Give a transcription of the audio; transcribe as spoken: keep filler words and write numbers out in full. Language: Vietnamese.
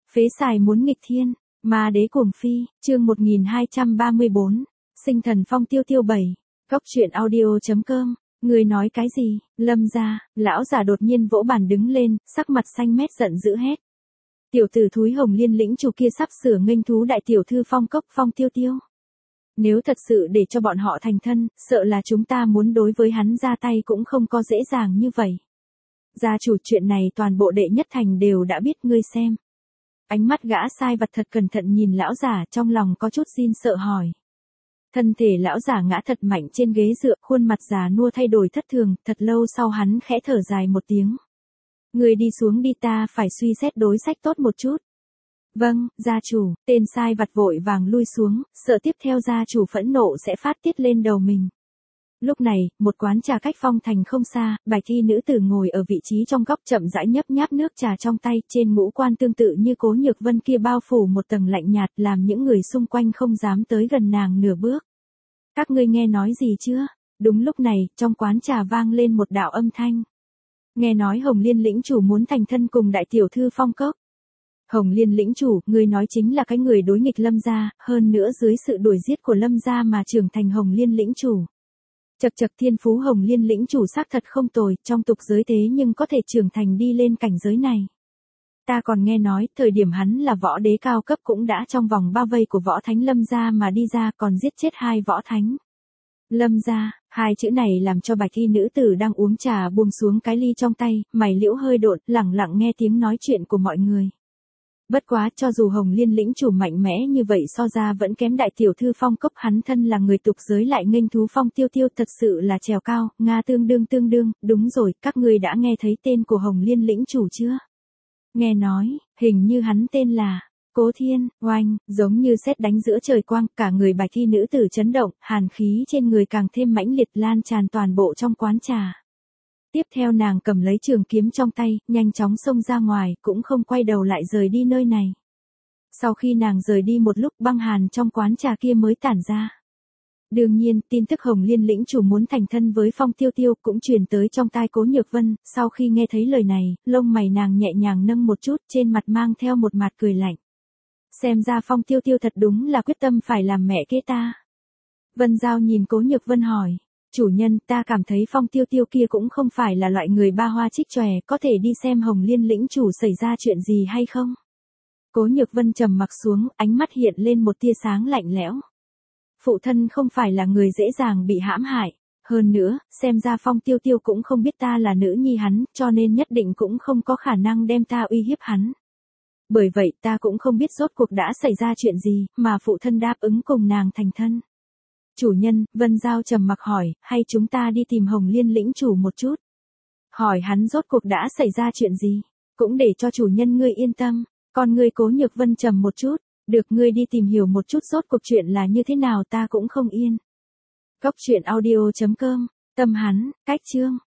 Phế xài muốn nghịch thiên, ma đế cuồng phi, chương một nghìn hai trăm ba mươi bốn, sinh thần phong tiêu tiêu bảy, góc truyện audio.com, người nói cái gì, Lâm gia, lão già đột nhiên vỗ bàn đứng lên, sắc mặt xanh mét giận dữ hét. Tiểu tử thúi Hồng Liên lĩnh chủ kia sắp sửa nghênh thú đại tiểu thư phong cốc phong tiêu tiêu. Nếu thật sự để cho bọn họ thành thân, sợ là chúng ta muốn đối với hắn ra tay cũng không có dễ dàng như vậy. Gia chủ chuyện này toàn bộ đệ nhất thành đều đã biết, ngươi xem. Ánh mắt gã sai vặt thật cẩn thận nhìn lão giả, trong lòng có chút rin sợ hỏi. Thân thể lão giả ngã thật mạnh trên ghế dựa, khuôn mặt già nua thay đổi thất thường, thật lâu sau hắn khẽ thở dài một tiếng. Người đi xuống đi, ta phải suy xét đối sách tốt một chút. Vâng, gia chủ, tên sai vặt vội vàng lui xuống, sợ tiếp theo gia chủ phẫn nộ sẽ phát tiết lên đầu mình. Lúc này, một quán trà cách phong thành không xa, bài thi nữ tử ngồi ở vị trí trong góc chậm rãi nhấp nháp nước trà trong tay, trên ngũ quan tương tự như Cố Nhược Vân kia bao phủ một tầng lạnh nhạt, làm những người xung quanh không dám tới gần nàng nửa bước. Các ngươi nghe nói gì chưa? Đúng lúc này, trong quán trà vang lên một đạo âm thanh. Nghe nói Hồng Liên lĩnh chủ muốn thành thân cùng đại tiểu thư phong cốc. Hồng Liên lĩnh chủ, người nói chính là cái người đối nghịch Lâm gia, hơn nữa dưới sự đuổi giết của Lâm gia mà trưởng thành Hồng Liên lĩnh chủ. Chật chật, thiên phú Hồng Liên lĩnh chủ xác thật không tồi, trong tục giới thế nhưng có thể trưởng thành đi lên cảnh giới này. Ta còn nghe nói, thời điểm hắn là võ đế cao cấp cũng đã trong vòng bao vây của võ thánh Lâm gia mà đi ra, còn giết chết hai võ thánh. Lâm gia, hai chữ này làm cho bạch y nữ tử đang uống trà buông xuống cái ly trong tay, mày liễu hơi độn, lẳng lặng nghe tiếng nói chuyện của mọi người. Bất quá, cho dù Hồng Liên lĩnh chủ mạnh mẽ như vậy so ra vẫn kém đại tiểu thư phong cốc, hắn thân là người tục giới lại nghênh thú phong tiêu tiêu, thật sự là trèo cao, Nga tương đương tương đương. Đúng rồi, các ngươi đã nghe thấy tên của Hồng Liên lĩnh chủ chưa? Nghe nói, hình như hắn tên là Cố Thiên. Oanh, giống như sét đánh giữa trời quang, cả người bạch y nữ tử chấn động, hàn khí trên người càng thêm mãnh liệt lan tràn toàn bộ trong quán trà. Tiếp theo nàng cầm lấy trường kiếm trong tay, nhanh chóng xông ra ngoài, cũng không quay đầu lại rời đi nơi này. Sau khi nàng rời đi một lúc, băng hàn trong quán trà kia mới tản ra. Đương nhiên, tin tức Hồng Liên lĩnh chủ muốn thành thân với Phong Tiêu Tiêu cũng truyền tới trong tai Cố Nhược Vân. Sau khi nghe thấy lời này, lông mày nàng nhẹ nhàng nâng một chút, trên mặt mang theo một mặt cười lạnh. Xem ra Phong Tiêu Tiêu thật đúng là quyết tâm phải làm mẹ kế ta. Vân Giao nhìn Cố Nhược Vân hỏi. Chủ nhân, ta cảm thấy Phong Tiêu Tiêu kia cũng không phải là loại người ba hoa trích chòe, có thể đi xem Hồng Liên lĩnh chủ xảy ra chuyện gì hay không? Cố Nhược Vân trầm mặc xuống, ánh mắt hiện lên một tia sáng lạnh lẽo. Phụ thân không phải là người dễ dàng bị hãm hại, hơn nữa, xem ra Phong Tiêu Tiêu cũng không biết ta là nữ nhi hắn, cho nên nhất định cũng không có khả năng đem ta uy hiếp hắn. Bởi vậy ta cũng không biết rốt cuộc đã xảy ra chuyện gì, mà phụ thân đáp ứng cùng nàng thành thân. Chủ nhân, Vân Giao trầm mặc hỏi, hay chúng ta đi tìm Hồng Liên lĩnh chủ một chút? Hỏi hắn rốt cuộc đã xảy ra chuyện gì? Cũng để cho chủ nhân ngươi yên tâm. Còn ngươi Cố Nhược Vân trầm một chút, được, ngươi đi tìm hiểu một chút rốt cuộc chuyện là như thế nào, ta cũng không yên. Góc truyện audio.com, tâm hắn, cách chương.